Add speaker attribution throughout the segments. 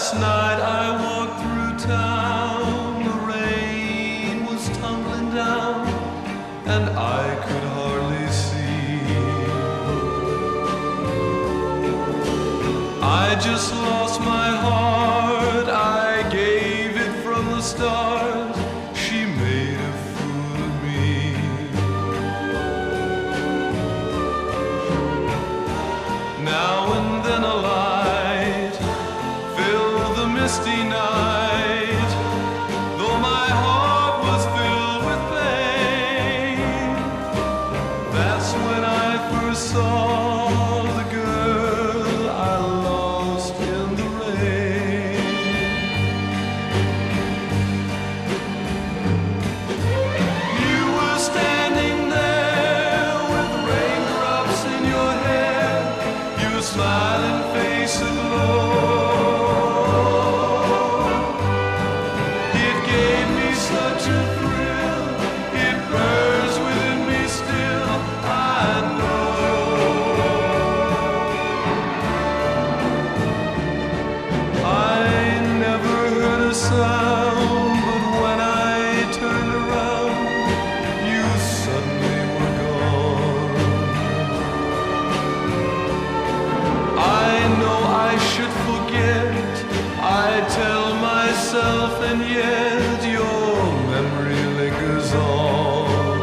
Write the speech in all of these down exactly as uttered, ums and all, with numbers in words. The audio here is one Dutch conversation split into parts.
Speaker 1: Last night I walked through town, the rain was tumbling down, and I could hardly see. I just lost my heart, I gave it from the start, she made a fool of me. Now and then a light filled the misty night, though my heart was filled with pain. That's when I first saw the girl I lost in the rain. You were standing there with raindrops in your hair, your smiling face aglow. It gave me such a thrill, it burns within me still, I know. I never heard a sound, but when I turned around, you suddenly were gone. I know I should forget, I tell myself, and yet your memory lingers on.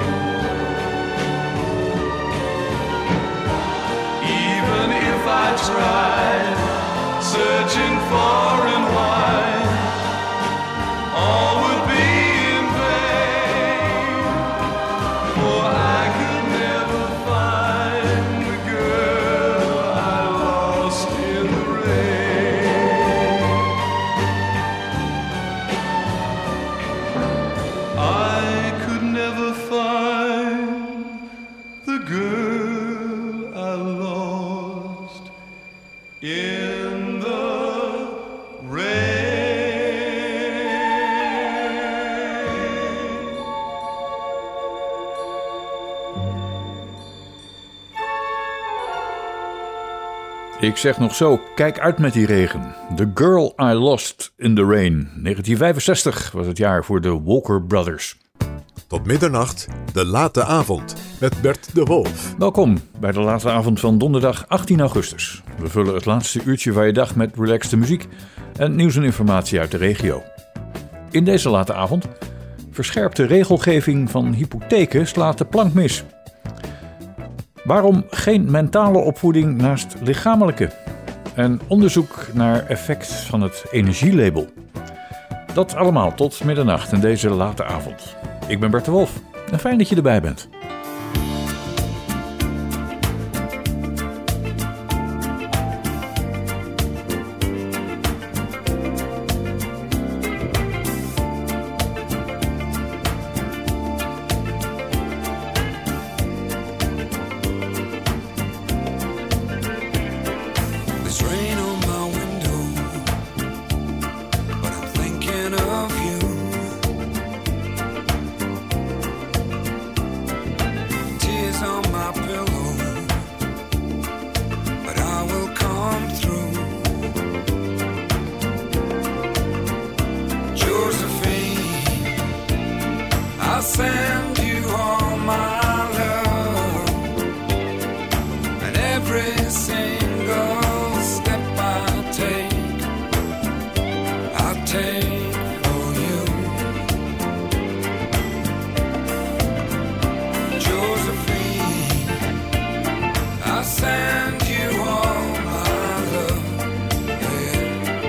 Speaker 1: Even if I tried, searching far and wide, all would be in vain, for I could never find the girl I lost in the rain. I could never find the girl I lost in the rain.
Speaker 2: Ik zeg nog zo, kijk uit met die regen. The Girl I Lost in the Rain. negentien vijfenzestig was het jaar voor de Walker Brothers.
Speaker 3: Tot middernacht, de late avond, met Bert de Wolf.
Speaker 2: Welkom bij de late avond van donderdag achttien augustus. We vullen het laatste uurtje van je dag met relaxte muziek en nieuws en informatie uit de regio. In deze late avond verscherpt de regelgeving van hypotheken slaat de plank mis. Waarom geen mentale opvoeding naast lichamelijke? En onderzoek naar effect van het energielabel. Dat allemaal tot middernacht in deze late avond. Ik ben Bert de Wolf en fijn dat je erbij bent.
Speaker 4: There's rain on my window, but I'm thinking of you. Tears on my pillow, but I will come through. Josephine, I'll send you all my love, and every single step I take, I take for you. Josephine, I send you all my love, yeah.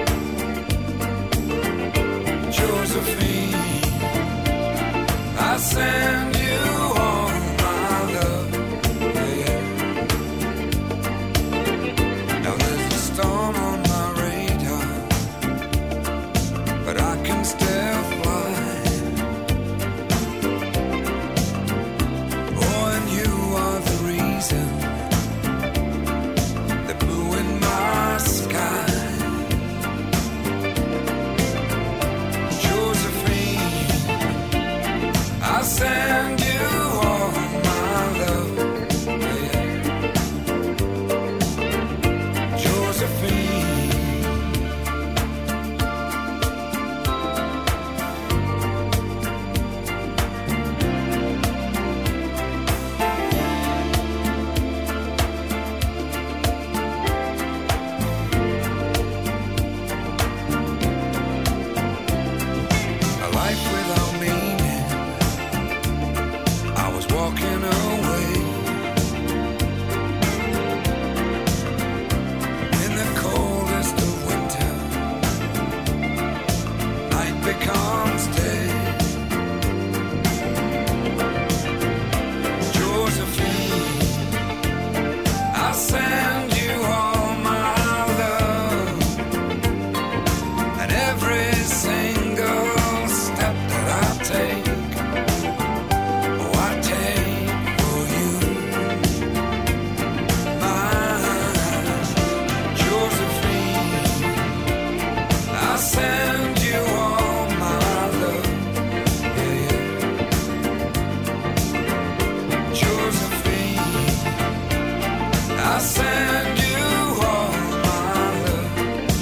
Speaker 4: Josephine, I send you all my love, yeah. Now there's a storm on my radar, but I can still fly. Oh, and you are the reason, the blue in my sky. Josephine, I send you all my love, yeah. Josephine, every single step that I take. Oh, I take for you. I send you all my love, yeah, yeah. Josephine, I send you all my love,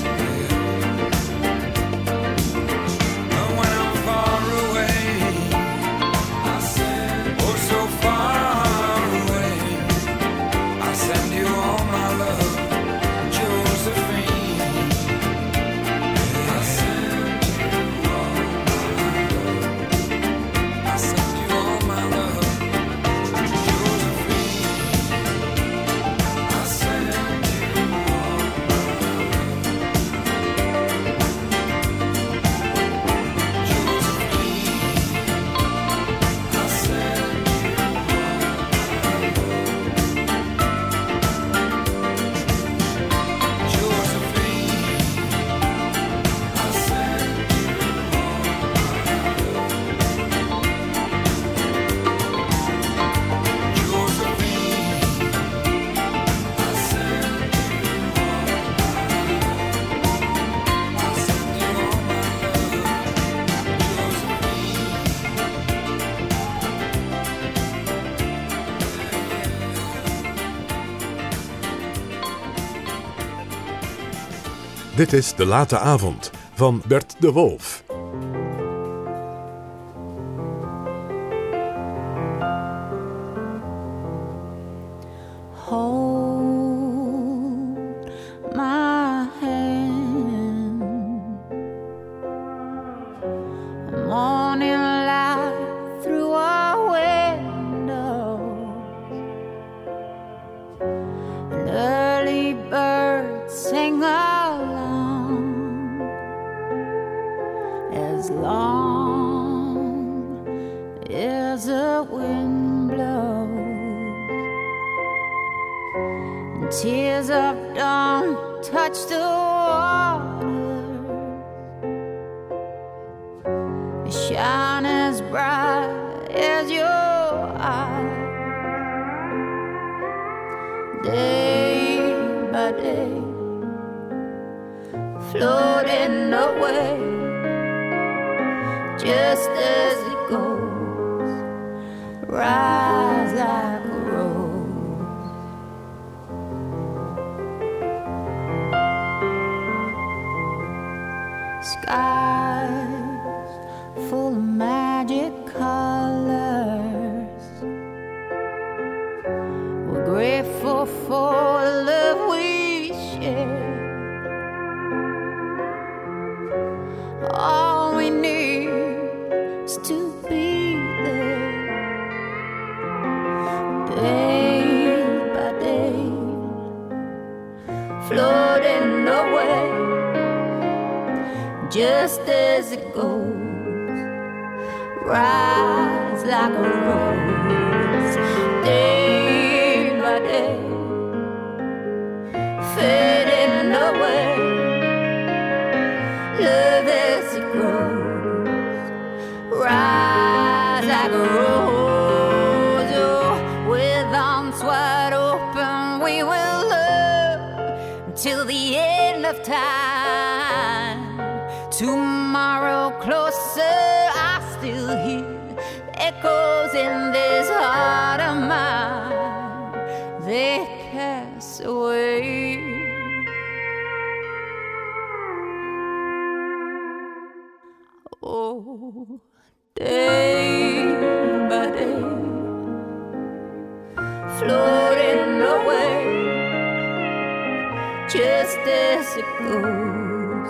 Speaker 4: yeah. And when I'm far away, I send, oh so far away, I send you all my love, Josephine.
Speaker 3: Dit is De Late Avond van Bert de Wolf.
Speaker 5: Hold my hand. Morning light through our windows. An early bird sing along. As long as the wind blows and tears of dawn touch the water, they shine as bright as your eyes. Day by day, floating away, just as it goes, rise like a rose. Skies full of magic colors, we're grateful for the love we share. All we need is to be there, day by day, floating away, just as it goes, rise like a rose, day by day, fading away, love as it grows, rise like a rose. Oh, with arms wide open, we will love till the end of time. Tomorrow closer, I still hear echoes in this heart of mine. They pass away. Oh, day by day, floating away, just as it goes,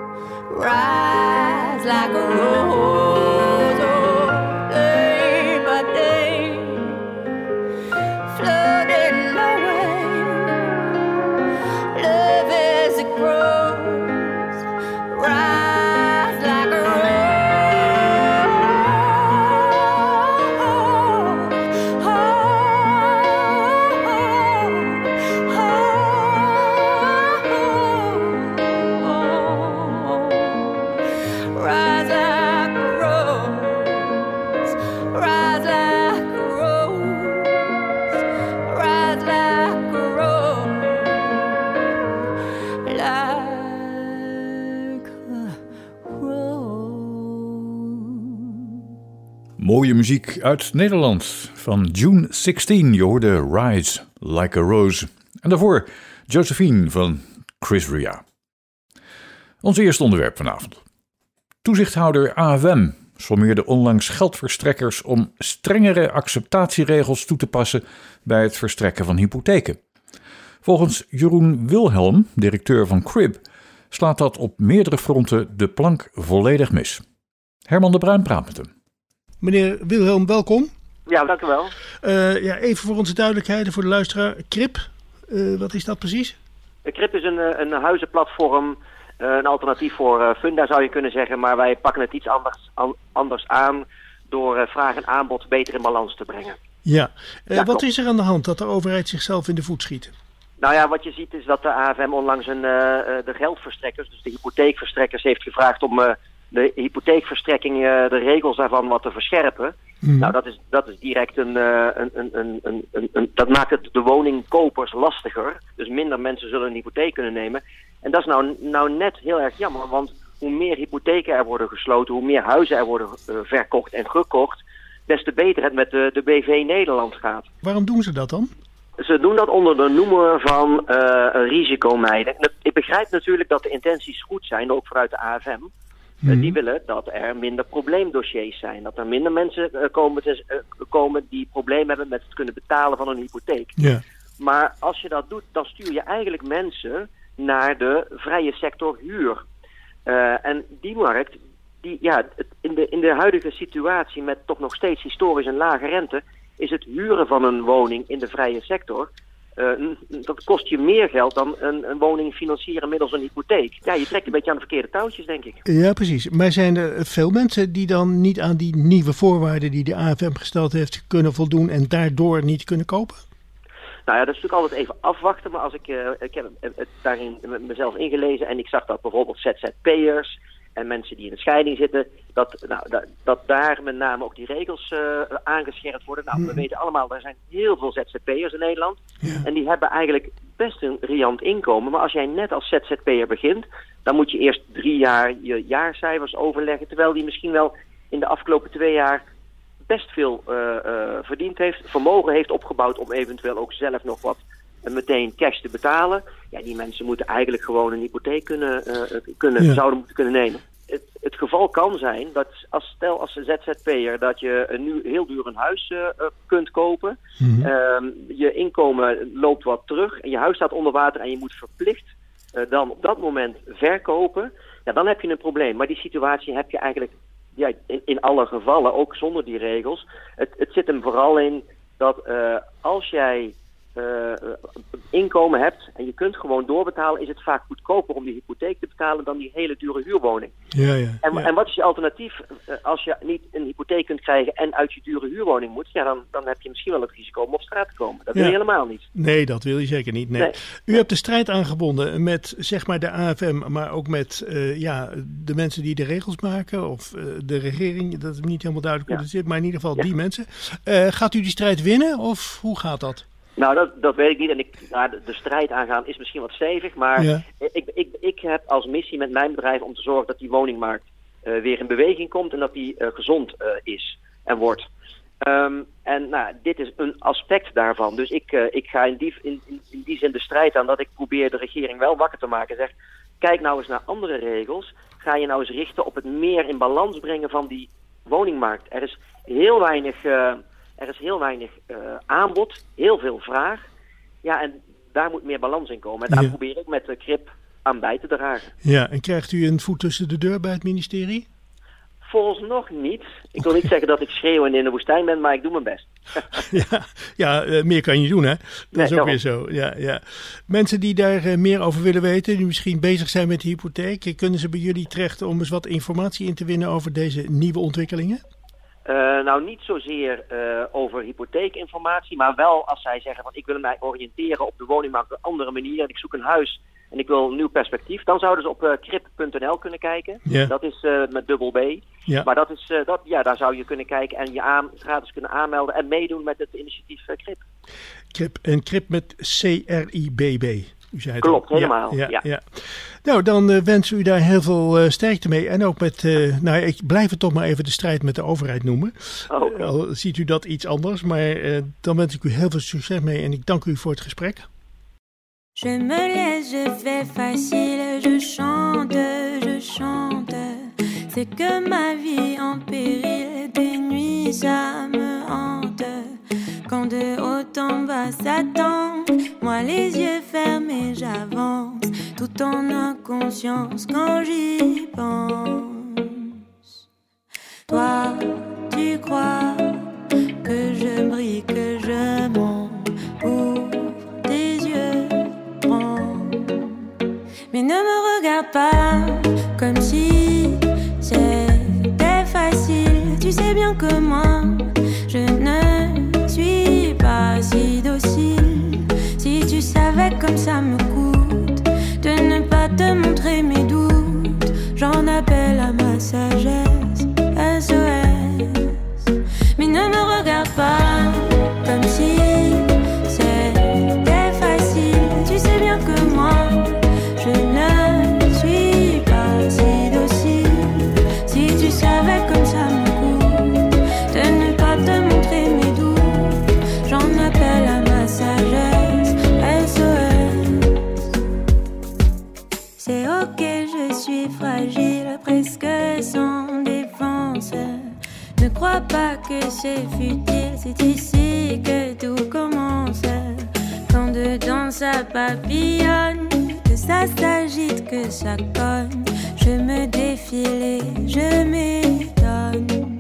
Speaker 5: rise like a rose. Oh, day by day, floating away, love as it grows, rise like a rose.
Speaker 2: Mooie muziek uit Nederland van June zestien. Je hoorde Rise Like a Rose. En daarvoor Josephine van Chris Ria. Ons eerste onderwerp vanavond. Toezichthouder A F M sommeerde onlangs geldverstrekkers om strengere acceptatieregels toe te passen bij het verstrekken van hypotheken. Volgens Jeroen Wilhelm, directeur van Crib, slaat dat op meerdere fronten de plank volledig mis. Herman de Bruin praat met hem.
Speaker 6: Meneer Wilhelm, welkom.
Speaker 7: Ja, dank u wel.
Speaker 6: Uh, ja, even voor onze duidelijkheid en voor de luisteraar. Crib, uh, wat is dat precies?
Speaker 7: Crib is een, een huizenplatform, een alternatief voor Funda zou je kunnen zeggen. Maar wij pakken het iets anders, an, anders aan door vraag en aanbod beter in balans te brengen.
Speaker 6: Ja, uh,
Speaker 7: ja
Speaker 6: wat klopt. Is er aan de hand dat de overheid zichzelf in de voet schiet?
Speaker 7: Nou ja, wat je ziet is dat de A F M onlangs een, uh, de geldverstrekkers, dus de hypotheekverstrekkers, heeft gevraagd om uh, de hypotheekverstrekking, uh, de regels daarvan wat te verscherpen. Mm. Nou, dat is, dat is direct een, uh, een, een, een, een, een, een... Dat maakt het de woningkopers lastiger. Dus minder mensen zullen een hypotheek kunnen nemen. En dat is nou, nou net heel erg jammer, want hoe meer hypotheken er worden gesloten, hoe meer huizen er worden uh, verkocht en gekocht, des te beter het met de, de B V Nederland gaat.
Speaker 6: Waarom doen ze dat dan?
Speaker 7: Ze doen dat onder de noemer van uh, risicomijden. Ik begrijp natuurlijk dat de intenties goed zijn, ook vanuit de A F M. Mm. Uh, die willen dat er minder probleemdossiers zijn. Dat er minder mensen uh, komen, te, uh, komen die problemen hebben met het kunnen betalen van een hypotheek.
Speaker 6: Yeah.
Speaker 7: Maar als je dat doet, dan stuur je eigenlijk mensen naar de vrije sector huur. Uh, en die markt, die, ja, in, de, in de huidige situatie met toch nog steeds historisch een lage rente, is het huren van een woning in de vrije sector, uh, dat kost je meer geld dan een, een woning financieren middels een hypotheek. Ja, je trekt een beetje aan de verkeerde touwtjes, denk ik.
Speaker 6: Ja, precies. Maar zijn er veel mensen die dan niet aan die nieuwe voorwaarden die de A F M gesteld heeft kunnen voldoen en daardoor niet kunnen kopen?
Speaker 7: Nou ja, dat is natuurlijk altijd even afwachten, maar als ik, uh, ik heb het daarin mezelf ingelezen en ik zag dat bijvoorbeeld Z Z P'ers en mensen die in de scheiding zitten, dat, nou, dat, dat daar met name ook die regels uh, aangescherpt worden. Nou, we weten allemaal, er zijn heel veel Z Z P'ers in Nederland. Ja. En die hebben eigenlijk best een riant inkomen. Maar als jij net als Z Z P'er begint, dan moet je eerst drie jaar je jaarcijfers overleggen. Terwijl die misschien wel in de afgelopen twee jaar best veel uh, uh, verdiend heeft. Vermogen heeft opgebouwd om eventueel ook zelf nog wat uh, meteen cash te betalen. Ja, die mensen moeten eigenlijk gewoon een hypotheek kunnen, uh, kunnen ja. zouden moeten kunnen nemen. Het, het geval kan zijn dat als stel als Z Z P'er dat je nu heel duur een huis uh, kunt kopen. Mm-hmm. Um, je inkomen loopt wat terug en je huis staat onder water en je moet verplicht uh, dan op dat moment verkopen. Ja, dan heb je een probleem. Maar die situatie heb je eigenlijk ja, in, in alle gevallen, ook zonder die regels. Het, het zit hem vooral in dat uh, als jij Uh, inkomen hebt en je kunt gewoon doorbetalen, is het vaak goedkoper om die hypotheek te betalen dan die hele dure huurwoning.
Speaker 6: Ja, ja,
Speaker 7: en,
Speaker 6: ja.
Speaker 7: en wat is je alternatief uh, als je niet een hypotheek kunt krijgen en uit je dure huurwoning moet? Ja, dan, dan heb je misschien wel het risico om op straat te komen. Dat wil ja. je helemaal niet.
Speaker 6: Nee, dat wil je zeker niet. Nee. Nee. U hebt de strijd aangebonden met zeg maar de A F M, maar ook met uh, ja, de mensen die de regels maken of uh, de regering. Dat is niet helemaal duidelijk hoe ja. het zit, maar in ieder geval ja. die mensen. Uh, gaat u die strijd winnen of hoe gaat dat?
Speaker 7: Nou, dat, dat weet ik niet. En ik, nou, de, de strijd aangaan is misschien wat stevig. Maar ja. ik, ik, ik heb als missie met mijn bedrijf om te zorgen dat die woningmarkt uh, weer in beweging komt. En dat die uh, gezond uh, is en wordt. Um, en nou, dit is een aspect daarvan. Dus ik, uh, ik ga in die, in, in die zin de strijd aan dat ik probeer de regering wel wakker te maken. Zeg, kijk nou eens naar andere regels. Ga je nou eens richten op het meer in balans brengen van die woningmarkt. Er is heel weinig... Uh, Er is heel weinig uh, aanbod, heel veel vraag. Ja, en daar moet meer balans in komen. En daar ja. probeer ik met de Crib aan bij te dragen.
Speaker 6: Ja, en krijgt u een voet tussen de deur bij het ministerie?
Speaker 7: Vooralsnog niet. Ik wil niet zeggen dat ik schreeuwend in de woestijn ben, maar ik doe mijn best.
Speaker 6: ja, ja uh, meer kan je doen, hè? Dat nee, is ook weer zo. Ja, ja. Mensen die daar uh, meer over willen weten, die misschien bezig zijn met de hypotheek, kunnen ze bij jullie terecht om eens wat informatie in te winnen over deze nieuwe ontwikkelingen?
Speaker 7: Uh, nou, niet zozeer uh, over hypotheekinformatie, maar wel als zij zeggen van ik wil mij oriënteren op de woningmarkt op een andere manier en ik zoek een huis en ik wil een nieuw perspectief, dan zouden ze op uh, crib punt n l kunnen kijken. Yeah. Dat is uh, met dubbel B. Yeah. Maar dat is, uh, dat, ja, daar zou je kunnen kijken en je aan, gratis kunnen aanmelden en meedoen met het initiatief uh, Crib.
Speaker 6: Crib en Crib met C R I B B. U zei het
Speaker 7: Klopt,
Speaker 6: al.
Speaker 7: helemaal.
Speaker 6: Ja, ja,
Speaker 7: Ja.
Speaker 6: ja. Nou, dan uh, wensen we u daar heel veel uh, sterkte mee. En ook met, uh, nou ik blijf het toch maar even de strijd met de overheid noemen.
Speaker 7: Oh, okay.
Speaker 6: Uh, al ziet u dat iets anders, maar uh, dan wens ik u heel veel succes mee en ik dank u voor het gesprek.
Speaker 5: Je me laisse, je fais facile, je chante, je chante. C'est que ma vie en péril, des nuits ça me hante. Quand de haut en bas s'attend, moi les yeux fermés j'avance, tout en inconscience quand j'y pense. Toi, tu crois que je brille, que je monte pour tes yeux grands. Mais ne me regarde pas comme si c'était facile. Tu sais bien que moi, je ne suis pas si docile. Si tu savais comme ça me coûte de ne pas te montrer mes doutes, j'en appelle à ma sagesse, S O S. Mais ne me regarde pas comme si c'était facile. Tu sais bien que moi, je ne suis pas si docile. Si tu savais comme ça me coûte de ne pas te montrer mes doutes, j'en appelle à ma sagesse, S O S. C'est ok, je suis fragile, presque sans défense. Ne crois pas que c'est futile, c'est ici que tout commence. Quand dedans ça papillonne, que ça s'agite, que ça cogne, je me défile et je m'étonne.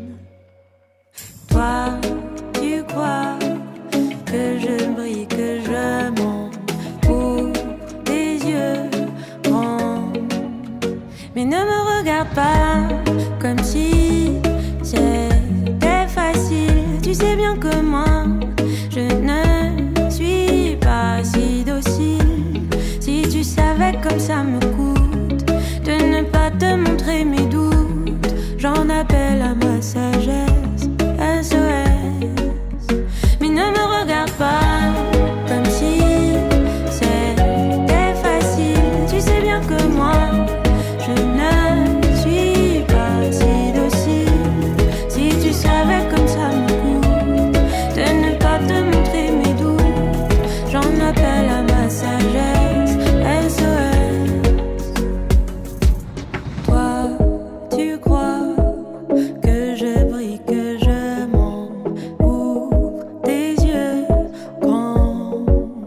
Speaker 5: Toi, tu crois que je brille, que je monte pour tes yeux grands. Mais ne me regarde pas comme si c'était facile. Tu sais bien que moi, je ne suis pas si docile. Si tu savais comme ça me coûte de ne pas te montrer mes doutes, j'en appelle à ma sagesse, S O S. Mais ne me regarde pas comme si c'était facile. Tu sais bien que moi, je ne suis pas si docile. Si tu savais comme ça me coûte de ne pas te montrer mes doutes, j'en appelle à ma sagesse, S O S. Toi, tu crois que je brille, que je monte pour tes yeux grands.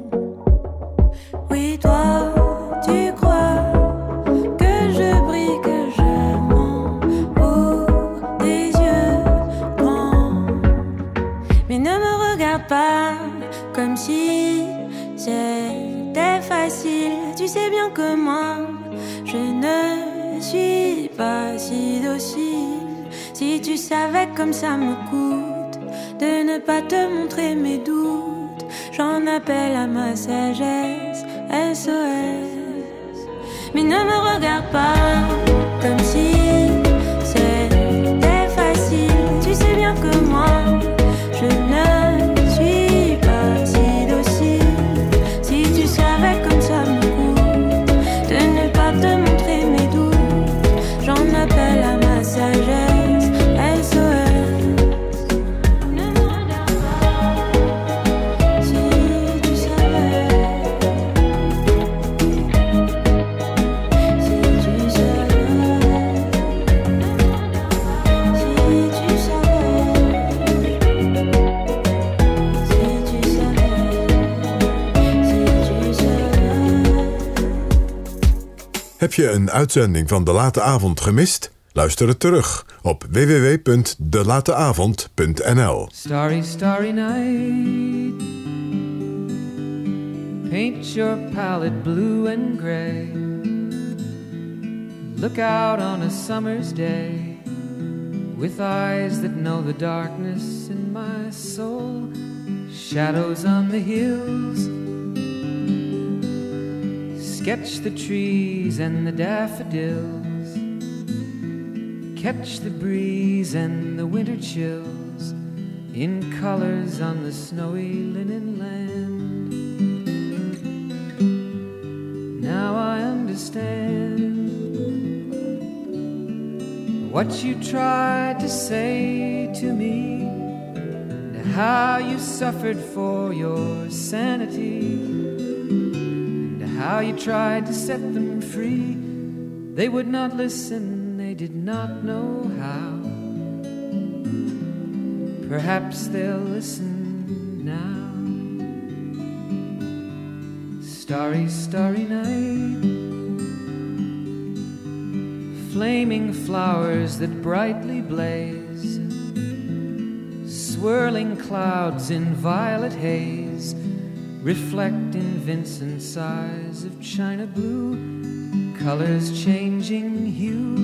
Speaker 5: Oui, toi, tu crois que je brille, que je monte pour tes yeux grands. Mais ne me regarde pas comme si c'était facile. Tu sais bien que moi, je ne suis pas si docile. Si tu savais comme ça me coûte de ne pas te montrer mes doutes, j'en appelle à ma sagesse, S O S. Mais ne me regarde pas comme si c'était facile. Tu sais bien que moi, je ne suis pas si docile. Si tu savais comme ça me coûte de ne pas te montrer mes doutes, j'en appelle à ma sagesse, S O S. Ne me regarde pas si tu savais. Si tu savais. Si tu savais. Si tu savais. Si tu savais.
Speaker 3: Heb je een uitzending van De Late Avond gemist? Luister het terug op w w w punt de late avond punt n l.
Speaker 8: Starry, starry night. Paint your palette blue and gray. Look out on a summer's day with eyes that know the darkness in my soul. Shadows on the hills. Sketch the trees and the daffodils. Catch the breeze and the winter chills in colors on the snowy linen land. now I understand what you tried to say to me, and how you suffered for your sanity, and how you tried to set them free. They would not listen, they did not know how. Perhaps they'll listen now. Starry, starry night, flaming flowers that brightly blaze, swirling clouds in violet haze, reflect in Vincent's eyes of china blue, colors changing hue.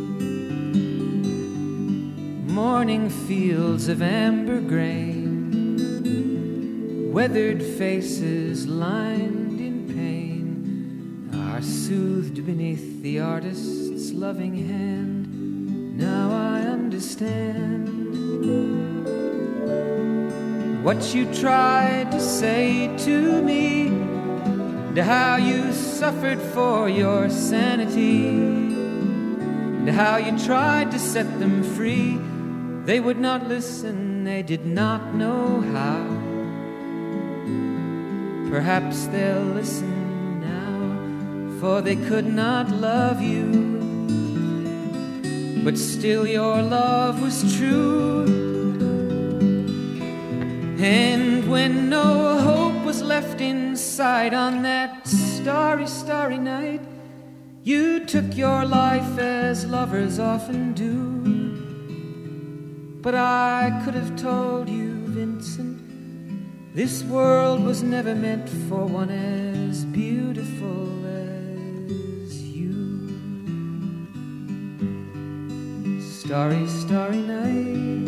Speaker 8: Morning fields of amber grain, weathered faces lined in pain, are soothed beneath the artist's loving hand. Now I understand what you tried to say to me, and how you suffered for your sanity, and how you tried to set them free. They would not listen, they did not know how. Perhaps they'll listen now, for they could not love you, but still your love was true. And when no hope was left in sight on that starry, starry night, you took your life as lovers often do. But I could have told you, Vincent, this world was never meant for one as beautiful as you. Starry, starry night,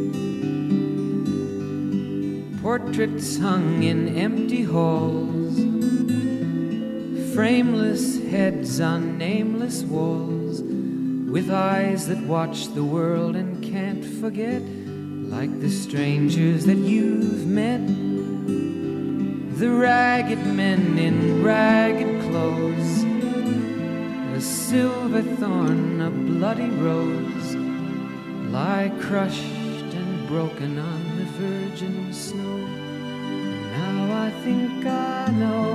Speaker 8: portraits hung in empty halls, frameless heads on nameless walls, with eyes that watch the world and can't forget, like the strangers that you've met, the ragged men in ragged clothes, a silver thorn, a bloody rose, lie crushed and broken on the virgin snow. And now I think I know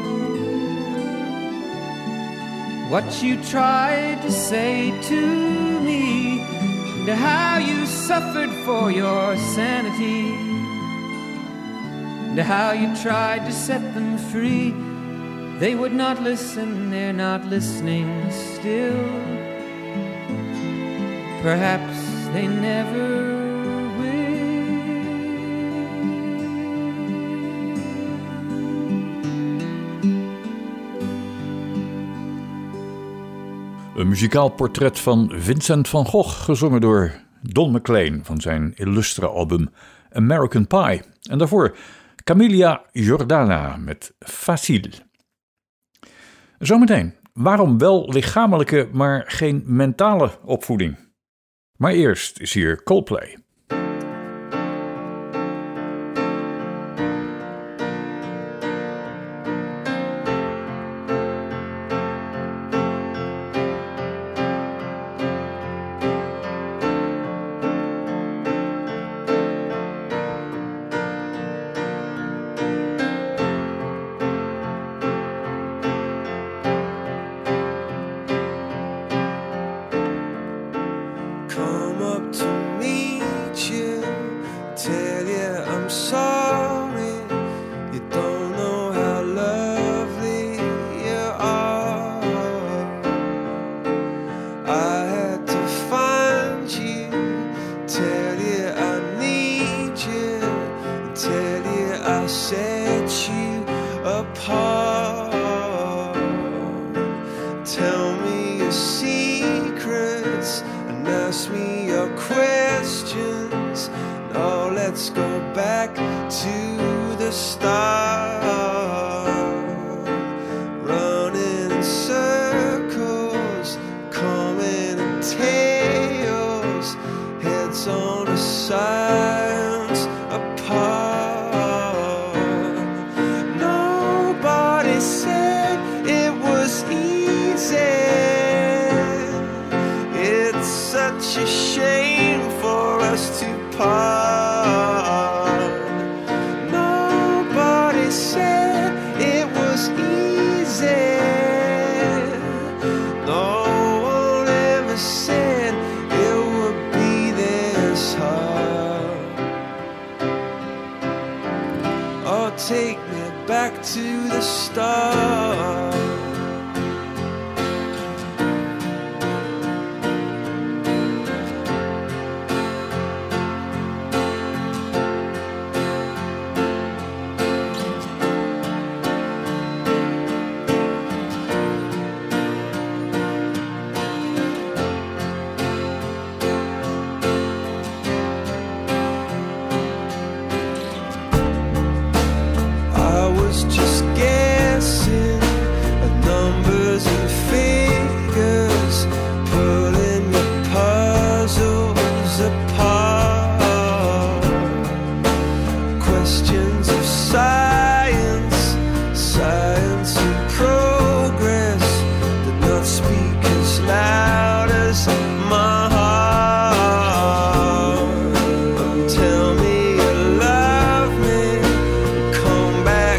Speaker 8: what you tried to say to me, and how you suffered for your sanity, and how you tried to set them free. They would not listen, they're not listening still. Perhaps they never
Speaker 2: Een muzikaal portret van Vincent van Gogh, gezongen door Don McLean van zijn illustre album American Pie. En daarvoor Camilla Jordana met Facile. Zometeen, waarom wel lichamelijke, maar geen mentale opvoeding? Maar eerst is hier Coldplay.
Speaker 9: Nobody said it would
Speaker 1: such a shame for us to part. Nobody said it was easy. No one ever said it would be this hard. Oh, take me back to the start. Just guessing at numbers and figures, pulling the puzzles apart. Questions of science, science and progress did not speak as loud as my heart. Tell me you love me, come back.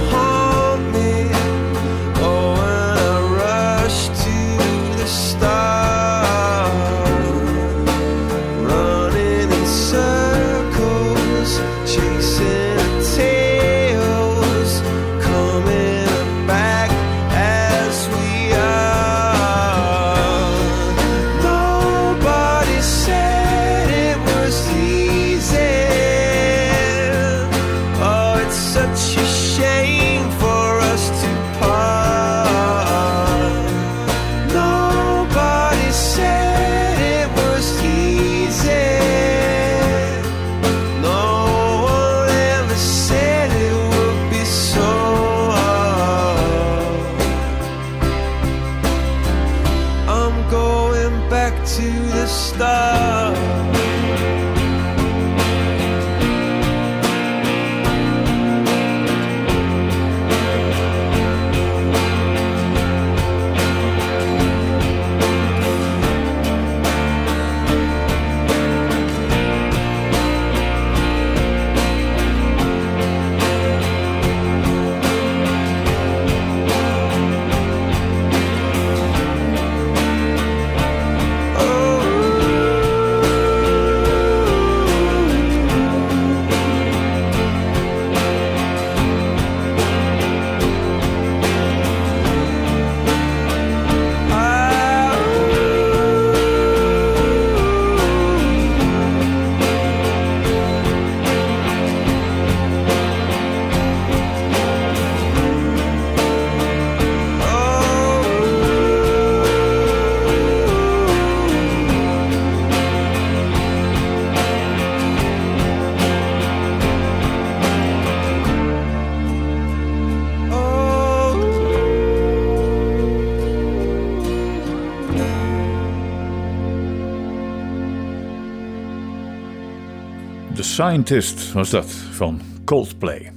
Speaker 2: The Scientist was dat, van Coldplay.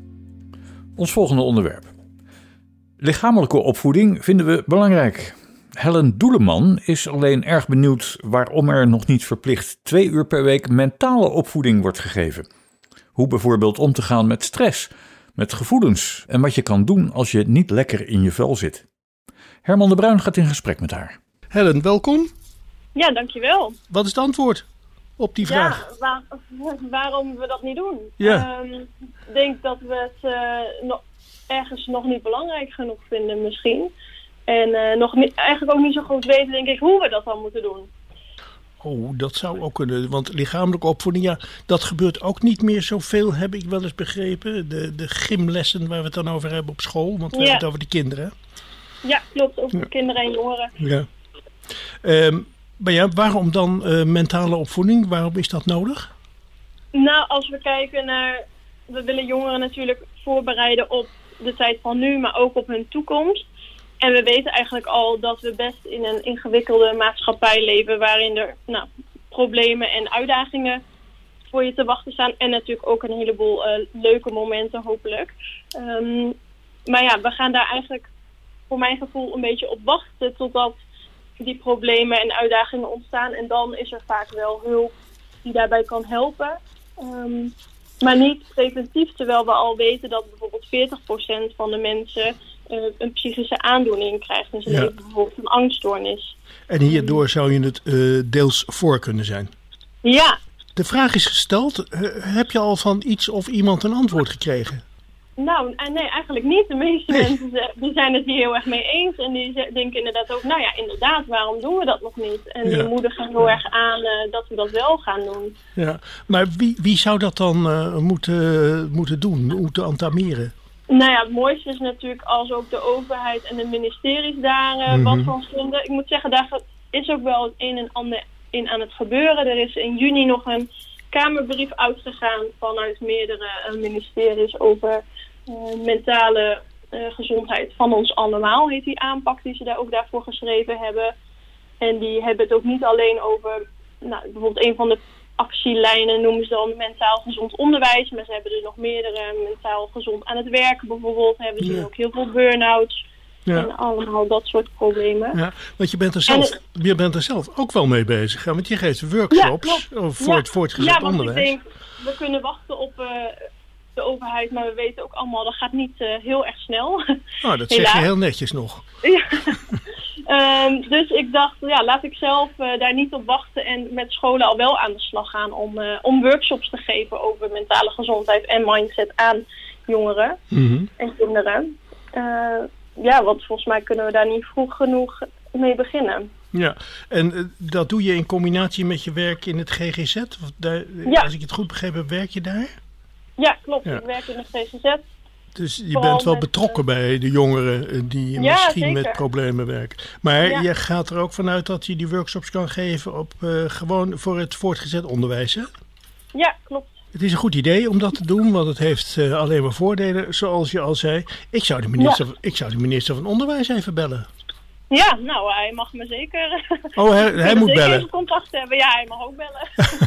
Speaker 2: Ons volgende onderwerp. Lichamelijke opvoeding vinden we belangrijk. Helen Doeleman is alleen erg benieuwd waarom er nog niet verplicht twee uur per week mentale opvoeding wordt gegeven. Hoe bijvoorbeeld om te gaan met stress, met gevoelens en wat je kan doen als je niet lekker in je vel zit. Herman de Bruin gaat in gesprek met haar.
Speaker 6: Helen, welkom.
Speaker 9: Ja, dankjewel.
Speaker 6: Wat is het antwoord op die vraag?
Speaker 9: Ja, waar, waarom we dat niet doen?
Speaker 6: Ja.
Speaker 9: Um, ik denk dat we het uh, nog, ergens nog niet belangrijk genoeg vinden misschien. En uh, nog niet, eigenlijk ook niet zo goed weten, denk ik, hoe we dat dan moeten doen.
Speaker 6: Oh, dat zou ook kunnen. Want lichamelijke opvoeding, ja, dat gebeurt ook niet meer zoveel, heb ik wel eens begrepen. De, de gymlessen waar we het dan over hebben op school. Want we
Speaker 9: ja.
Speaker 6: hebben het over de kinderen.
Speaker 9: Ja, klopt. Over
Speaker 6: ja.
Speaker 9: kinderen en jongeren.
Speaker 6: Ja. Um, maar ja, waarom dan uh, mentale opvoeding? Waarom is dat nodig?
Speaker 9: Nou, als we kijken naar... We willen jongeren natuurlijk voorbereiden op de tijd van nu, maar ook op hun toekomst. En we weten eigenlijk al dat we best in een ingewikkelde maatschappij leven, waarin er nou, problemen en uitdagingen voor je te wachten staan. En natuurlijk ook een heleboel uh, leuke momenten, hopelijk. Um, maar ja, we gaan daar eigenlijk voor mijn gevoel een beetje op wachten totdat die problemen en uitdagingen ontstaan. En dan is er vaak wel hulp die daarbij kan helpen. Um, maar niet preventief, terwijl we al weten dat bijvoorbeeld veertig procent van de mensen uh, een psychische aandoening krijgt in zijn
Speaker 6: Ja.
Speaker 9: leven, bijvoorbeeld een angststoornis.
Speaker 6: En hierdoor zou je het uh, deels voor kunnen zijn.
Speaker 9: Ja.
Speaker 6: De vraag is gesteld, uh, heb je al van iets of iemand een antwoord gekregen?
Speaker 9: Nou, nee, eigenlijk niet. De meeste mensen ze- die zijn het hier heel erg mee eens. En die ze- denken inderdaad ook, nou ja, inderdaad, waarom doen we dat nog niet? En
Speaker 6: Ja.
Speaker 9: die moedigen heel erg aan uh, dat we dat wel gaan doen.
Speaker 6: Ja. Maar wie, wie zou dat dan uh, moeten, moeten doen, moeten entameren?
Speaker 9: Nou ja, het mooiste is natuurlijk als ook de overheid en de ministeries daar uh,
Speaker 6: Mhm.
Speaker 9: wat van vinden. Ik moet zeggen, daar ge- is ook wel het een en ander in aan het gebeuren. Er is in juni nog een Kamerbrief uitgegaan vanuit meerdere uh, ministeries over uh, mentale uh, gezondheid van ons allemaal, heet die aanpak die ze daar ook daarvoor geschreven hebben. En die hebben het ook niet alleen over, nou, bijvoorbeeld een van de actielijnen noemen ze dan mentaal gezond onderwijs, maar ze hebben er nog meerdere, mentaal gezond aan het werken bijvoorbeeld, hebben ze
Speaker 6: Ja.
Speaker 9: ook heel veel burn-outs
Speaker 6: Ja.
Speaker 9: en allemaal dat soort problemen.
Speaker 6: Ja, want je bent, er zelf, je bent er zelf ook wel mee bezig. Hè? Want je geeft workshops
Speaker 9: Ja, klopt.
Speaker 6: over voor
Speaker 9: Ja.
Speaker 6: het voortgezet
Speaker 9: ja, want
Speaker 6: onderwijs.
Speaker 9: ik denk, we kunnen wachten op uh, de overheid, maar we weten ook allemaal, dat gaat niet uh, heel erg snel.
Speaker 6: Nou, dat zeg
Speaker 9: Helaas.
Speaker 6: je heel netjes nog.
Speaker 9: Ja. Um, dus ik dacht, ja, laat ik zelf uh, daar niet op wachten en met scholen al wel aan de slag gaan om, uh, om workshops te geven over mentale gezondheid en mindset aan jongeren
Speaker 6: Mhm.
Speaker 9: en kinderen. Uh, ja, want volgens mij kunnen we daar niet vroeg genoeg mee beginnen.
Speaker 6: Ja, en uh, dat doe je in combinatie met je werk in het G G Z? Of daar,
Speaker 9: Ja.
Speaker 6: Als ik het goed begrepen heb, werk je daar?
Speaker 9: Ja, klopt.
Speaker 6: Ja.
Speaker 9: Ik werk in de G C Z.
Speaker 6: Dus je
Speaker 9: Vooral
Speaker 6: bent wel
Speaker 9: met,
Speaker 6: betrokken bij de jongeren uh, die
Speaker 9: Ja,
Speaker 6: misschien
Speaker 9: zeker.
Speaker 6: met problemen werken. Maar
Speaker 9: Ja.
Speaker 6: je gaat er ook vanuit dat je die workshops kan geven op uh, gewoon voor het voortgezet onderwijs, hè?
Speaker 9: Ja, klopt.
Speaker 6: Het is een goed idee om dat te doen, want het heeft uh, alleen maar voordelen, zoals je al zei. Ik zou de minister,
Speaker 9: Ja.
Speaker 6: ik zou de minister van Onderwijs even bellen.
Speaker 9: Ja, nou, hij mag me zeker...
Speaker 6: Oh, hij,
Speaker 9: We
Speaker 6: hij
Speaker 9: kunnen
Speaker 6: moet
Speaker 9: zeker
Speaker 6: bellen.
Speaker 9: even contact hebben. Ja, hij mag ook bellen.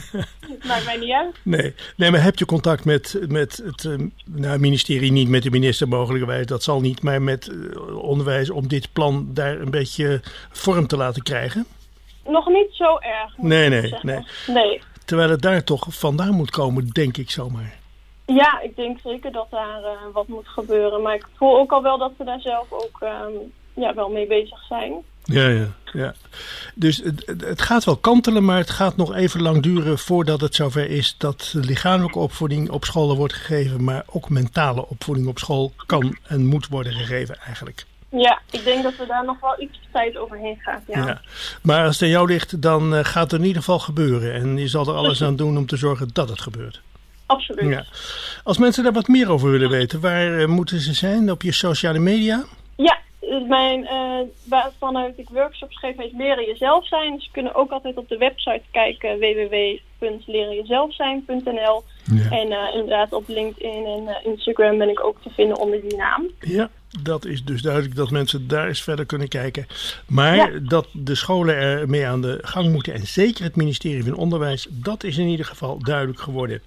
Speaker 9: Maakt mij niet uit.
Speaker 6: Nee, nee, maar heb je contact met, met het uh, nou, ministerie, niet met de minister mogelijkerwijs, dat zal niet, maar met uh, onderwijs om dit plan daar een beetje vorm te laten krijgen?
Speaker 9: Nog niet zo erg. moet
Speaker 6: Nee,
Speaker 9: ik
Speaker 6: nee,
Speaker 9: zeggen.
Speaker 6: nee.
Speaker 9: Nee.
Speaker 6: Terwijl het daar toch vandaan moet komen, denk ik zomaar.
Speaker 9: Ja, ik denk zeker dat daar uh, wat moet gebeuren. Maar ik voel ook al wel dat we daar zelf ook um, ja, wel mee bezig zijn.
Speaker 6: Ja, ja, ja. Dus het, het- het gaat wel kantelen, maar het gaat nog even lang duren voordat het zover is dat lichamelijke opvoeding op scholen wordt gegeven, maar ook mentale opvoeding op school kan en moet worden gegeven eigenlijk.
Speaker 9: Ja, ik denk dat we daar nog wel iets tijd overheen gaan. Ja.
Speaker 6: Ja. Maar als het aan jou ligt, dan uh, gaat het in ieder geval gebeuren. En je zal er alles aan doen om te zorgen dat het gebeurt.
Speaker 9: Absoluut.
Speaker 6: Ja. Als mensen daar wat meer over willen weten, waar uh, moeten ze zijn? Op je sociale media?
Speaker 9: Ja, dus mijn, uh, vanuit ik workshops geef heet Leren Jezelf Zijn. Dus ze kunnen ook altijd op de website kijken w w w punt leren jezelf zijn punt n l.
Speaker 6: Ja.
Speaker 9: En uh, inderdaad op LinkedIn en uh, Instagram ben ik ook te vinden onder die naam.
Speaker 6: Ja, dat is dus duidelijk dat mensen daar eens verder kunnen kijken. Maar
Speaker 9: Ja.
Speaker 6: dat de scholen er mee aan de gang moeten en zeker het ministerie van Onderwijs, dat is in ieder geval duidelijk geworden.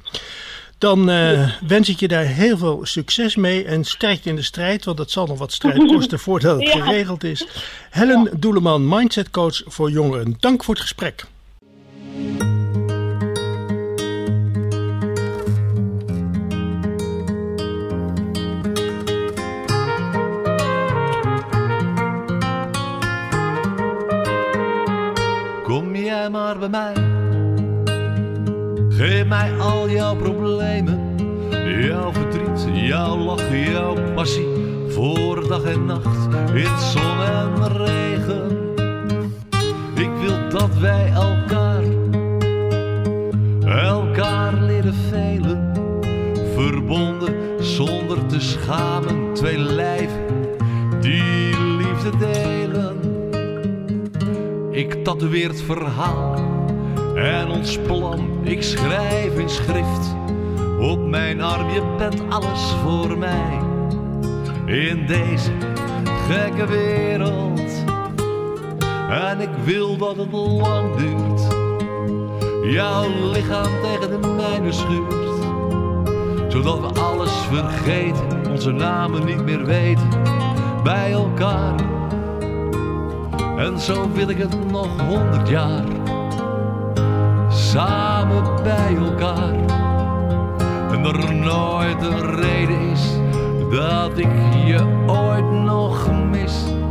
Speaker 6: Dan uh, wens ik je daar heel veel succes mee en sterkte in de strijd, want dat zal nog wat strijd kosten voordat het
Speaker 9: Ja.
Speaker 6: geregeld is. Helen Doeleman, Mindset Coach voor jongeren. Dank voor het gesprek.
Speaker 1: Kom jij maar bij mij. Geef mij al jouw problemen, jouw verdriet, jouw lach, jouw passie, voor dag en nacht, in zon en regen. Ik wil dat wij elkaar, elkaar leren velen, verbonden zonder te schamen, twee lijven die liefde delen. Ik tatoeëer het verhaal en ons plan, ik schrijf in schrift op mijn arm. Je bent alles voor mij in deze gekke wereld. En ik wil dat het lang duurt, jouw lichaam tegen de mijne schuurt, zodat we alles vergeten, onze namen niet meer weten, bij elkaar En zo wil ik het nog honderd jaar. Samen bij elkaar. En er nooit een reden is dat ik je ooit nog mis.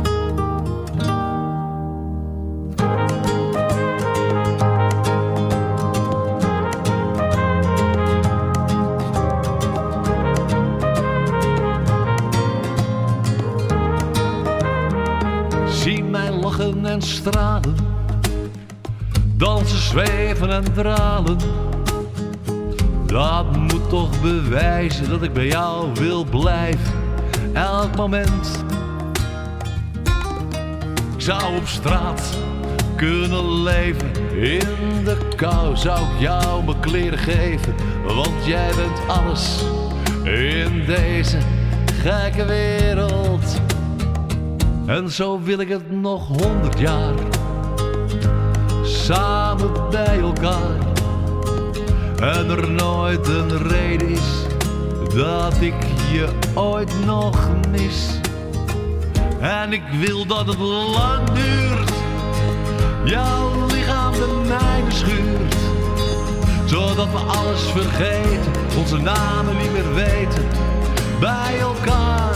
Speaker 1: Zie mij lachen en stralen, dansen, zweven en dralen. Dat moet toch bewijzen dat ik bij jou wil blijven, elk moment. Ik zou op straat kunnen leven, in de kou zou ik jou mijn kleren geven. Want jij bent alles in deze gekke wereld. En zo wil ik het nog honderd jaar, samen bij elkaar. En er nooit een reden is dat ik je ooit nog mis. En ik wil dat het lang duurt, jouw lichaam de mijne schuurt. Zodat we alles vergeten, onze namen niet meer weten, bij elkaar.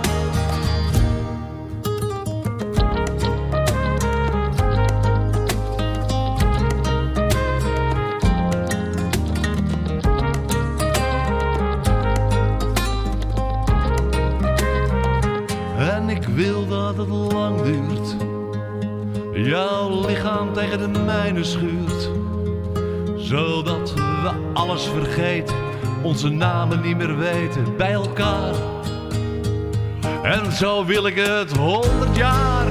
Speaker 1: Ik wil dat het lang duurt, jouw lichaam tegen de mijne schuurt. Zodat we alles vergeten, onze namen niet meer weten, bij elkaar. En zo wil ik het honderd jaar,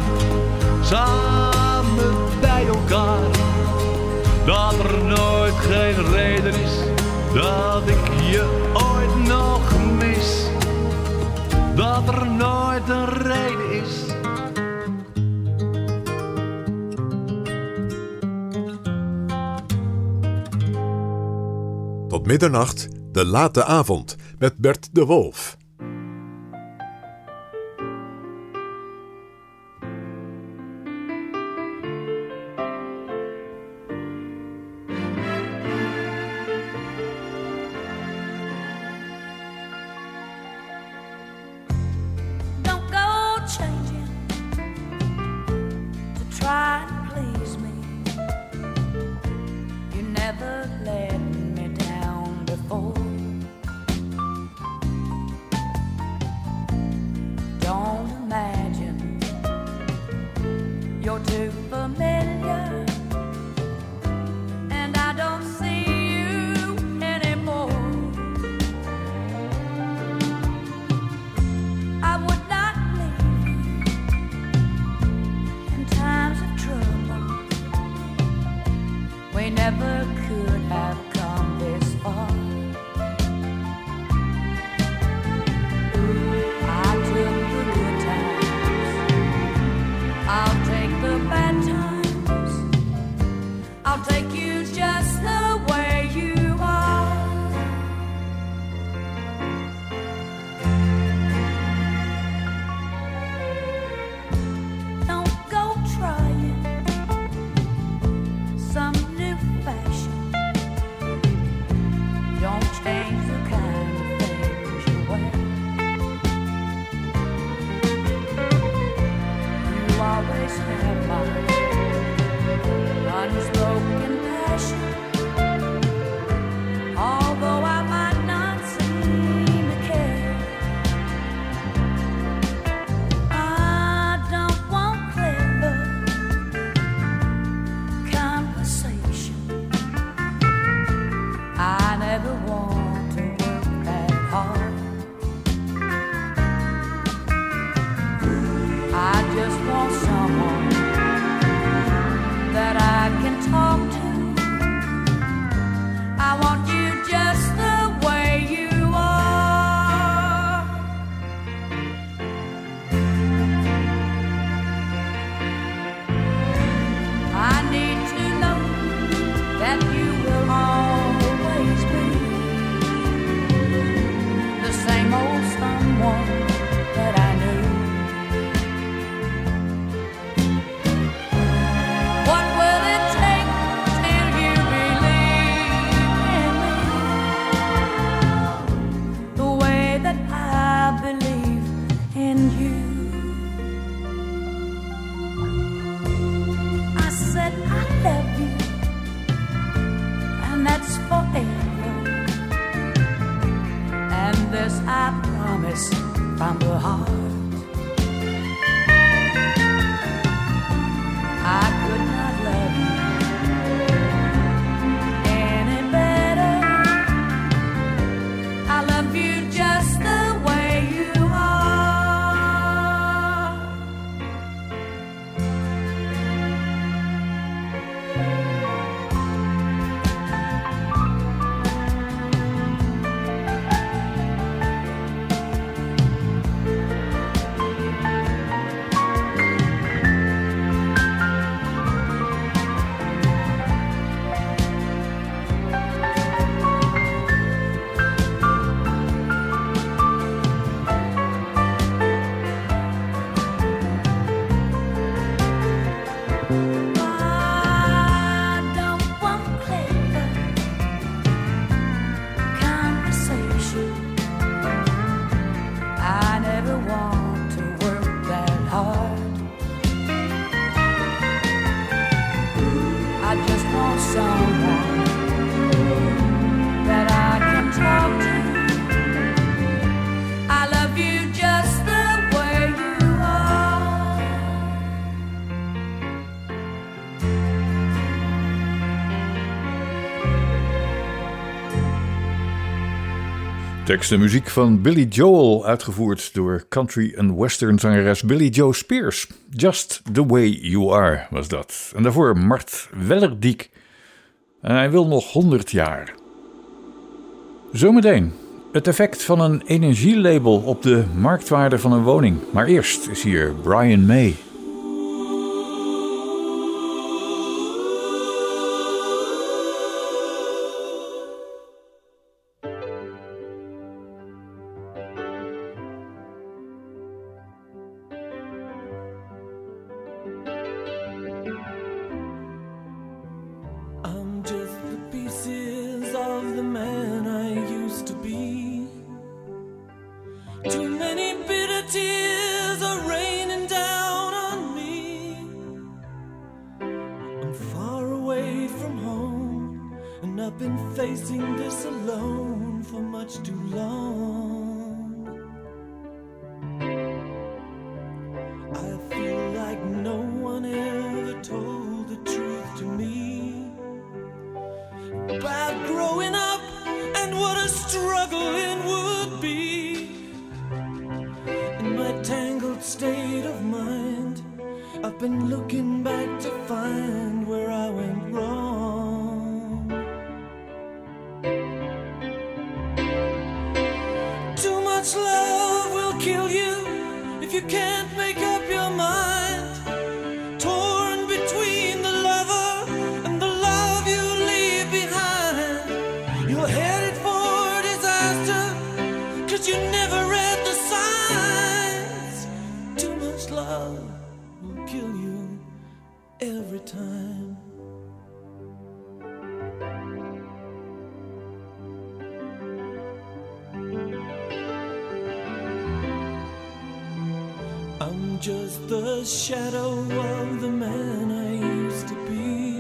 Speaker 1: samen bij elkaar. Dat er nooit geen reden is, dat ik je ooit nog mis. Dat er nooit een reden is.
Speaker 3: Tot middernacht, de late avond, met Bert de Wolf.
Speaker 10: Always have my unspoken from the heart. I could not love you any better. I love you just the way you are.
Speaker 2: Tekst en muziek van Billy Joel, uitgevoerd door country- en western zangeres Billy Joe Spears. Just the way you are was dat. En daarvoor Mart Wellerdiek. En hij wil nog honderd jaar. Zometeen het effect van een energielabel op de marktwaarde van een woning. Maar eerst is hier Brian May.
Speaker 11: Just the shadow of the man I used to be.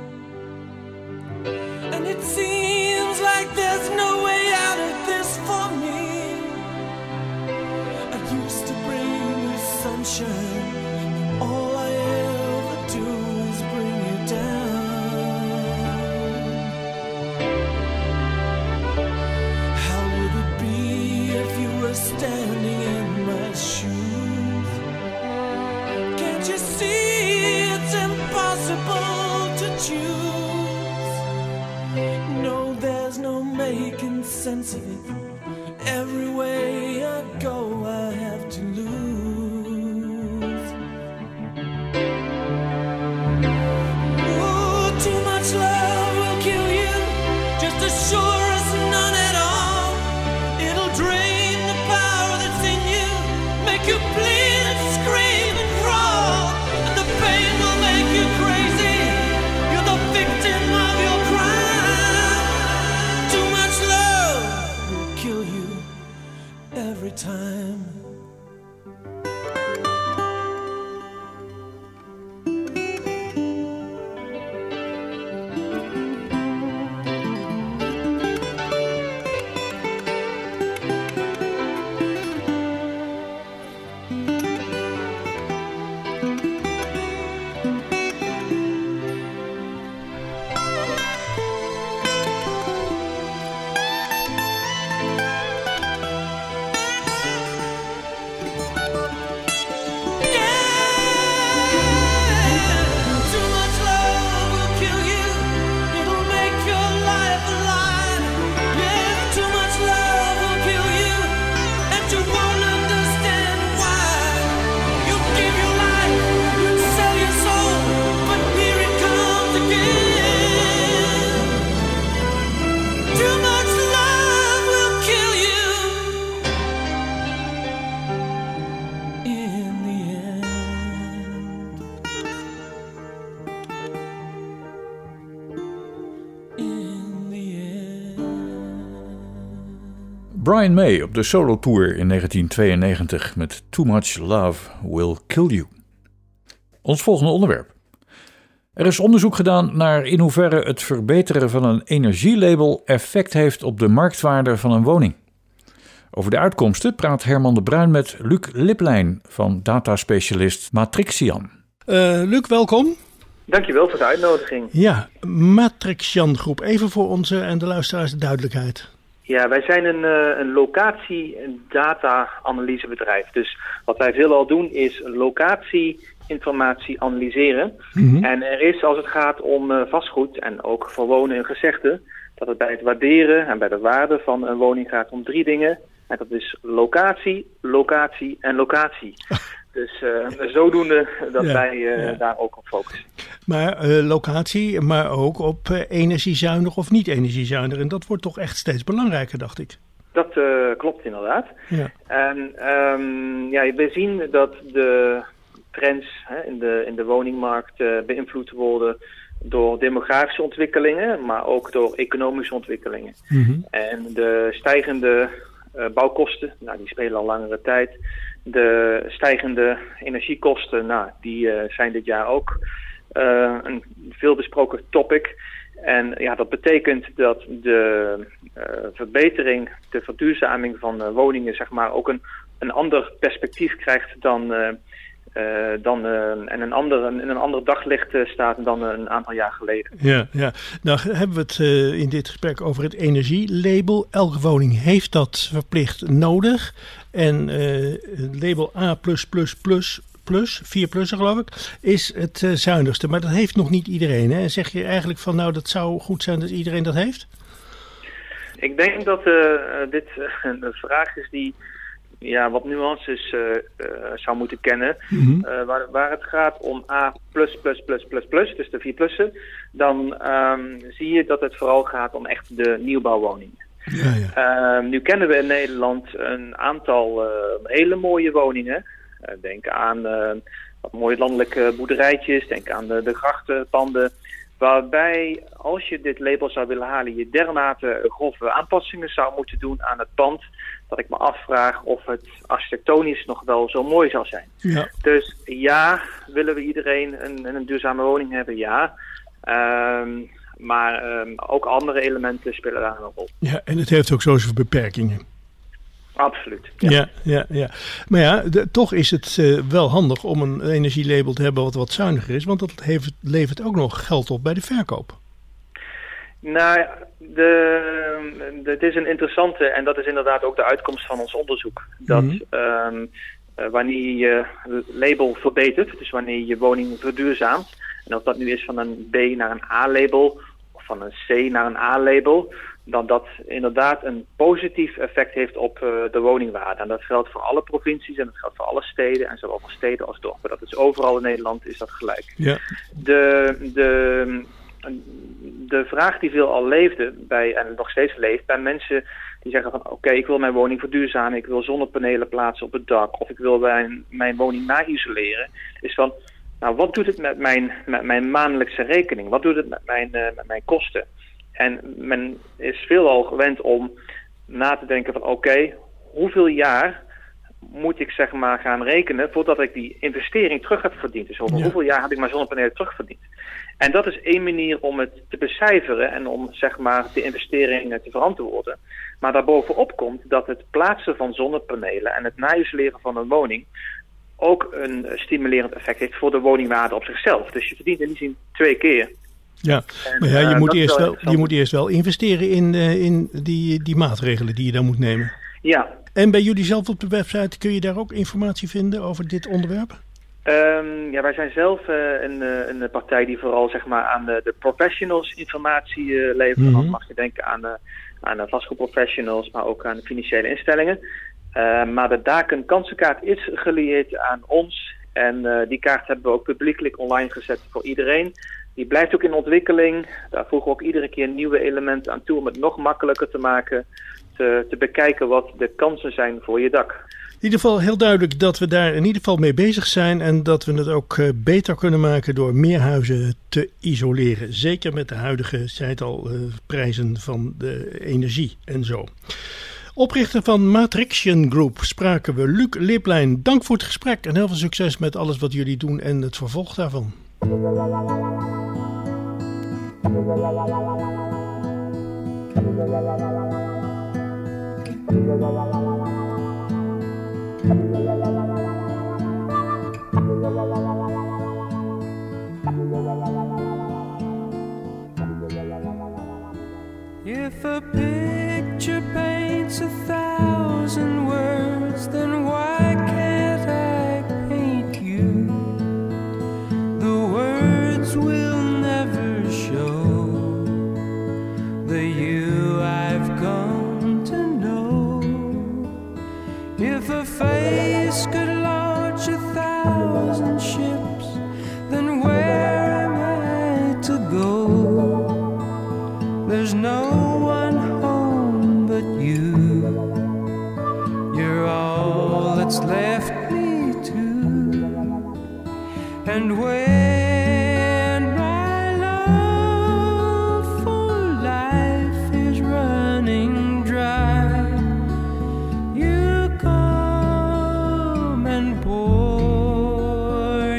Speaker 11: And it seems like there's no way out of this for me. I used to bring you sunshine. All I ever do is bring you down. How would it be if you were standing in my shoes? You see, it's impossible to choose. No, there's no making sense of it. Every way I go, I have to lose. Oh, too much love will kill you, just as sure as none at all. It'll drain the power that's in you, make you bleed and scream and crawl. Pain will make you crazy. You're the victim of your crime. Too much love will kill you
Speaker 2: Brian May op de solo-tour in negentien tweeënnegentig met Too Much Love Will Kill You. Ons volgende onderwerp. Er is onderzoek gedaan naar in hoeverre het verbeteren van een energielabel effect heeft op de marktwaarde van een woning. Over de uitkomsten praat Herman de Bruin met Luc Liplijn van dataspecialist Matrixian.
Speaker 6: Uh, Luc, welkom.
Speaker 12: Dankjewel voor de uitnodiging.
Speaker 6: Ja, Matrixian Groep. Even voor onze en de luisteraars de duidelijkheid.
Speaker 12: Ja, wij zijn een, uh, een locatie- en data-analysebedrijf. Dus wat wij veelal doen is locatie-informatie analyseren. Mm-hmm. En er is, als het gaat om uh, vastgoed en ook voor wonen een gezegde, dat het bij het waarderen en bij de waarde van een woning gaat om drie dingen. En dat is locatie, locatie en locatie. Dus uh, zodoende dat ja, wij uh, ja. daar ook op focussen.
Speaker 6: Maar uh, locatie, maar ook op uh, energiezuinig of niet energiezuinig. En dat wordt toch echt steeds belangrijker, dacht ik.
Speaker 12: Dat uh, klopt inderdaad.
Speaker 6: Ja.
Speaker 12: En um, ja, we zien dat de trends hè, in, de, in de woningmarkt uh, beïnvloed worden door demografische ontwikkelingen, maar ook door economische ontwikkelingen. Mm-hmm. En de stijgende uh, bouwkosten, nou, die spelen al langere tijd. De stijgende energiekosten, nou, die uh, zijn dit jaar ook uh, een veelbesproken topic. En ja, dat betekent dat de uh, verbetering, de verduurzaming van uh, woningen, zeg maar, ook een, een ander perspectief krijgt dan, uh, uh, dan uh, en een ander, in een ander daglicht uh, staat dan uh, een aantal jaar geleden.
Speaker 6: Ja, ja. Nou hebben we het uh, in dit gesprek over het energielabel. Elke woning heeft dat verplicht nodig. En uh, label A plus plus plus plus, vier plussen geloof ik, is het uh, zuinigste. Maar dat heeft nog niet iedereen. Hè? En zeg je eigenlijk van nou dat zou goed zijn dat iedereen dat heeft?
Speaker 12: Ik denk dat uh, dit uh, een vraag is die ja, wat nuances uh, uh, zou moeten kennen. Mm-hmm. Uh, waar, waar het gaat om A plus plus plus plus plus, dus de vier plussen, dan um, zie je dat het vooral gaat om echt de nieuwbouwwoningen.
Speaker 6: Ja, ja.
Speaker 12: Uh, nu kennen we in Nederland een aantal uh, hele mooie woningen. Uh, denk aan uh, wat mooie landelijke boerderijtjes, denk aan de, de grachtenpanden. Waarbij, als je dit label zou willen halen, je dermate grove aanpassingen zou moeten doen aan het pand, dat ik me afvraag of het architectonisch nog wel zo mooi zal zijn.
Speaker 6: Ja.
Speaker 12: Dus ja, willen we iedereen een, een duurzame woning hebben? Ja. Um, maar um, ook andere elementen spelen daar een rol.
Speaker 6: Ja, en het heeft ook zo zijn beperkingen.
Speaker 12: Absoluut. Ja,
Speaker 6: ja, ja. ja. Maar ja, de, toch is het uh, wel handig om een energielabel te hebben wat wat zuiniger is, want dat heeft, levert ook nog geld op bij de verkoop.
Speaker 12: Nou, de, de, het is een interessante en dat is inderdaad ook de uitkomst van ons onderzoek. Dat mm-hmm. um, uh, wanneer je label verbetert, dus wanneer je woning verduurzaamt, en of dat nu is van een B naar een A-label of van een C naar een A-label, dan dat inderdaad een positief effect heeft op uh, de woningwaarde. En dat geldt voor alle provincies en dat geldt voor alle steden en zowel voor steden als dorpen. Dat is overal in Nederland is dat gelijk.
Speaker 6: Ja.
Speaker 12: De, de, de vraag die veel al leefde bij, en nog steeds leeft bij mensen die zeggen van oké, okay, ik wil mijn woning verduurzamen, ik wil zonnepanelen plaatsen op het dak of ik wil mijn, mijn woning na-isoleren, is van nou, wat doet het met mijn, met mijn maandelijkse rekening? Wat doet het met mijn, uh, met mijn kosten? En men is veelal gewend om na te denken van oké, okay, hoeveel jaar moet ik zeg maar gaan rekenen voordat ik die investering terug heb verdiend? Dus over ja. hoeveel jaar heb ik mijn zonnepanelen terugverdiend? En dat is één manier om het te becijferen en om zeg maar de investering te verantwoorden. Maar daarbovenop komt dat het plaatsen van zonnepanelen en het na-isoleren van een woning ook een stimulerend effect heeft voor de woningwaarde op zichzelf. Dus je verdient in die zin twee keer.
Speaker 6: Ja, en, maar ja, je, uh, moet eerst wel, je moet eerst wel investeren in, uh, in die, die maatregelen die je dan moet nemen.
Speaker 12: Ja.
Speaker 6: En bij jullie zelf op de website kun je daar ook informatie vinden over dit onderwerp?
Speaker 12: Um, ja, wij zijn zelf uh, een, een partij die vooral zeg maar aan de, de professionals informatie uh, levert. Mm-hmm. Dan mag je denken aan, uh, aan de vastgoedprofessionals, maar ook aan de financiële instellingen. Uh, maar de Daken kansenkaart is gelieerd aan ons. En uh, die kaart hebben we ook publiekelijk online gezet voor iedereen. Die blijft ook in ontwikkeling. Daar voegen we ook iedere keer nieuwe elementen aan toe om het nog makkelijker te maken. Te, te bekijken wat de kansen zijn voor je dak.
Speaker 6: In ieder geval heel duidelijk dat we daar in ieder geval mee bezig zijn. En dat we het ook uh, beter kunnen maken door meer huizen te isoleren. Zeker met de huidige, zei het al, uh, prijzen van de energie en zo. Oprichter van Matrixion Group spraken we. Luc Liplijn, dank voor het gesprek en heel veel succes met alles wat jullie doen en het vervolg daarvan.
Speaker 8: If a picture paints a thousand words, then why can't I paint you? The words will never show the you I've come to know. If a face could launch a thousand ships, then where am I to go? There's no one home but you. You're all that's left me to. And when my love for life is running dry, you come and pour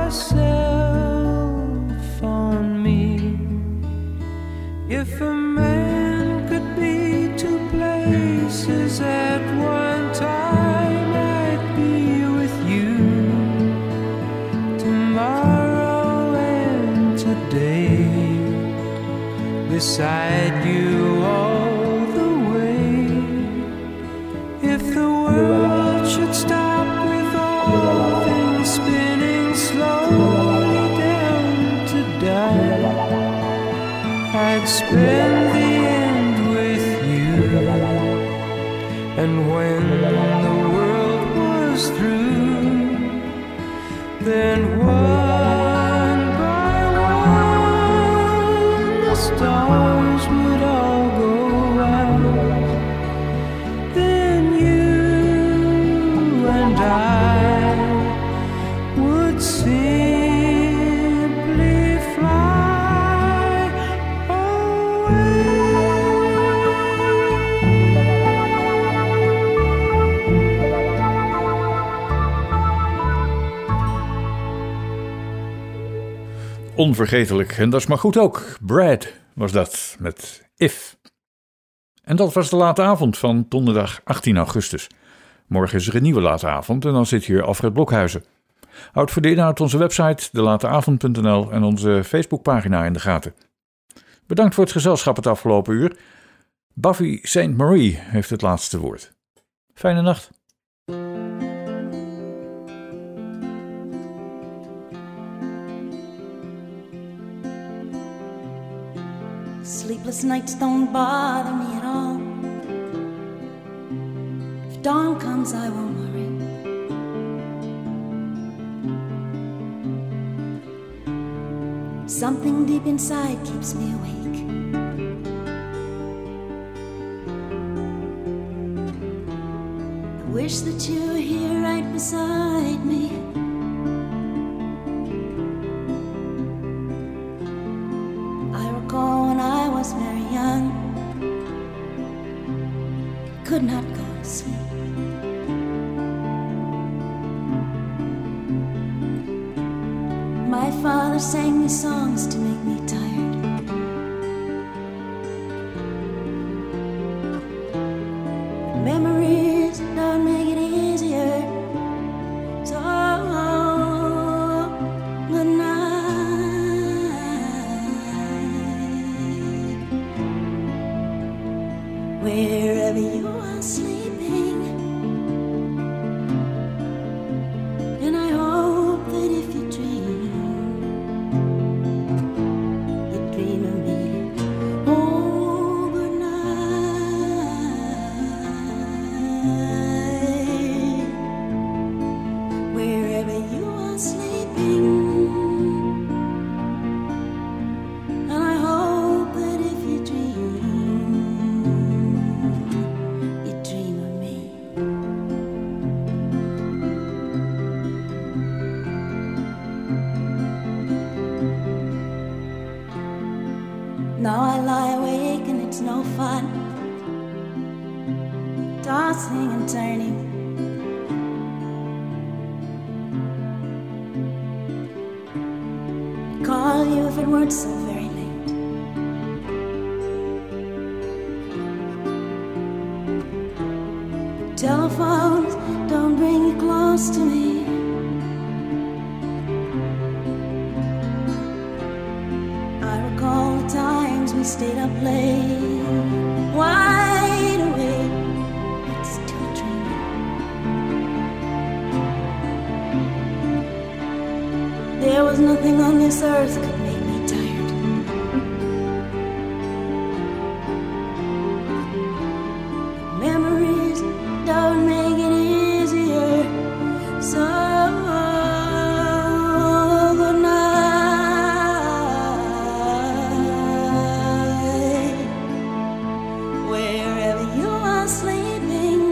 Speaker 8: yourself on me. If a man could be two places at one time, I'd be with you tomorrow and today, beside you all the way. If the world should stop with all things spinning slowly down to die, I'd spend the end with you. And when the world was through, then one by one the stars would all go out. Then you and I would simply fly away.
Speaker 2: Onvergetelijk, en dat is maar goed ook. Brad was dat, met If. En dat was de late avond van donderdag achttien augustus. Morgen is er een nieuwe late avond en dan zit hier Alfred Blokhuizen. Houd voor de inhoud onze website de late avond punt n l en onze Facebookpagina in de gaten. Bedankt voor het gezelschap het afgelopen uur. Buffy Saint Marie heeft het laatste woord. Fijne nacht.
Speaker 5: Sleepless nights don't bother me at all. If dawn comes, I won't worry. Something deep inside keeps me awake. I wish that you were here right beside me. I recall when I was very young, could not go to sleep. My father sang me songs to make me tired. Memories don't make it easier. So good night. Wherever you are sleeping, and I hope that if you dream, you dream of me. Oh, good night. Wherever you are sleeping, and I hope that if you dream, you dream of me. Now I lie awake and it's no fun. tossing and turning. Call you if it weren't so very late. But telephones don't bring you close to me. I recall the times we stayed up late, wide awake, but still dreaming. There was nothing on this earth could make me tired. Memories don't make it easier. So good night, wherever you are sleeping.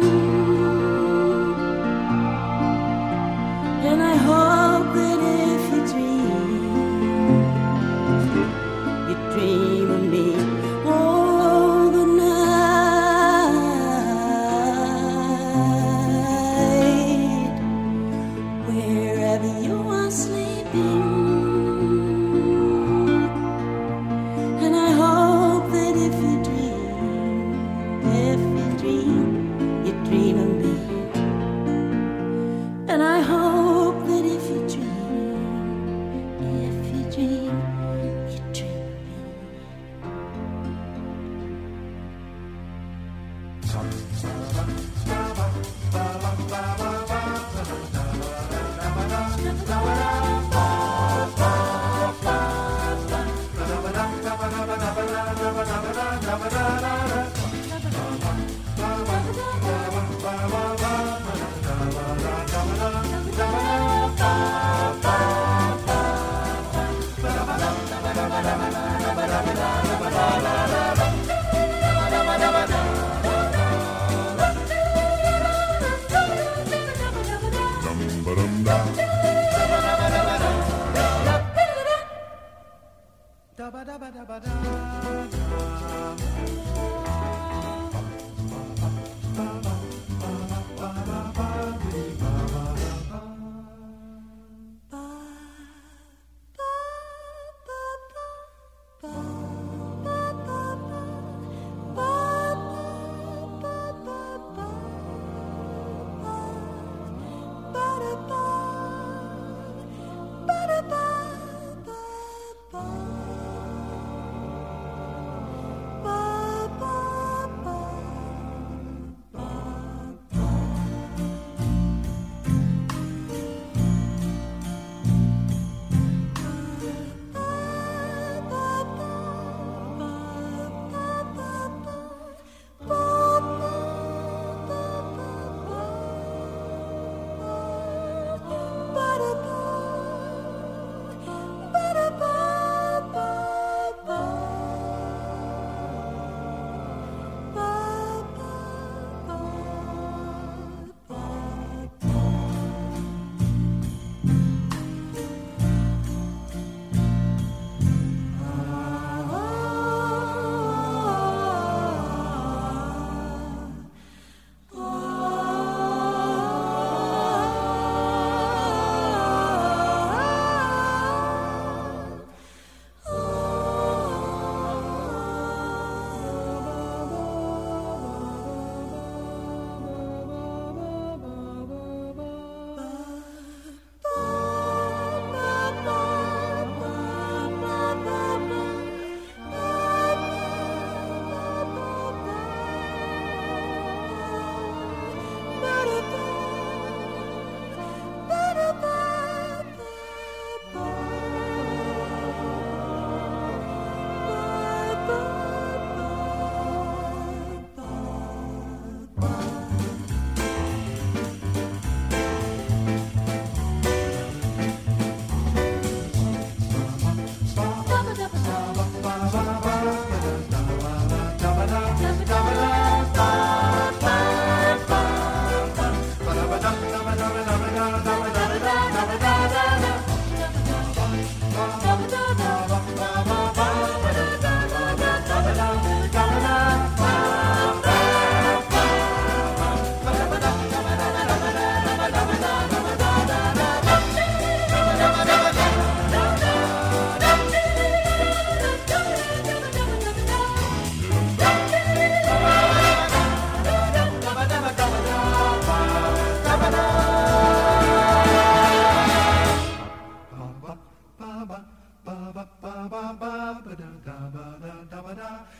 Speaker 5: And I hope that if you dream, you dream of me. Oh, good night, wherever you are sleeping. And I hope that if you dream, if you dream, you dream of me. And I hope that if you dream, if you dream, you dream of me.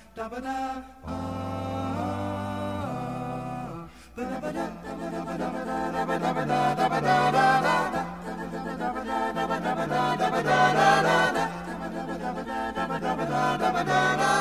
Speaker 13: Da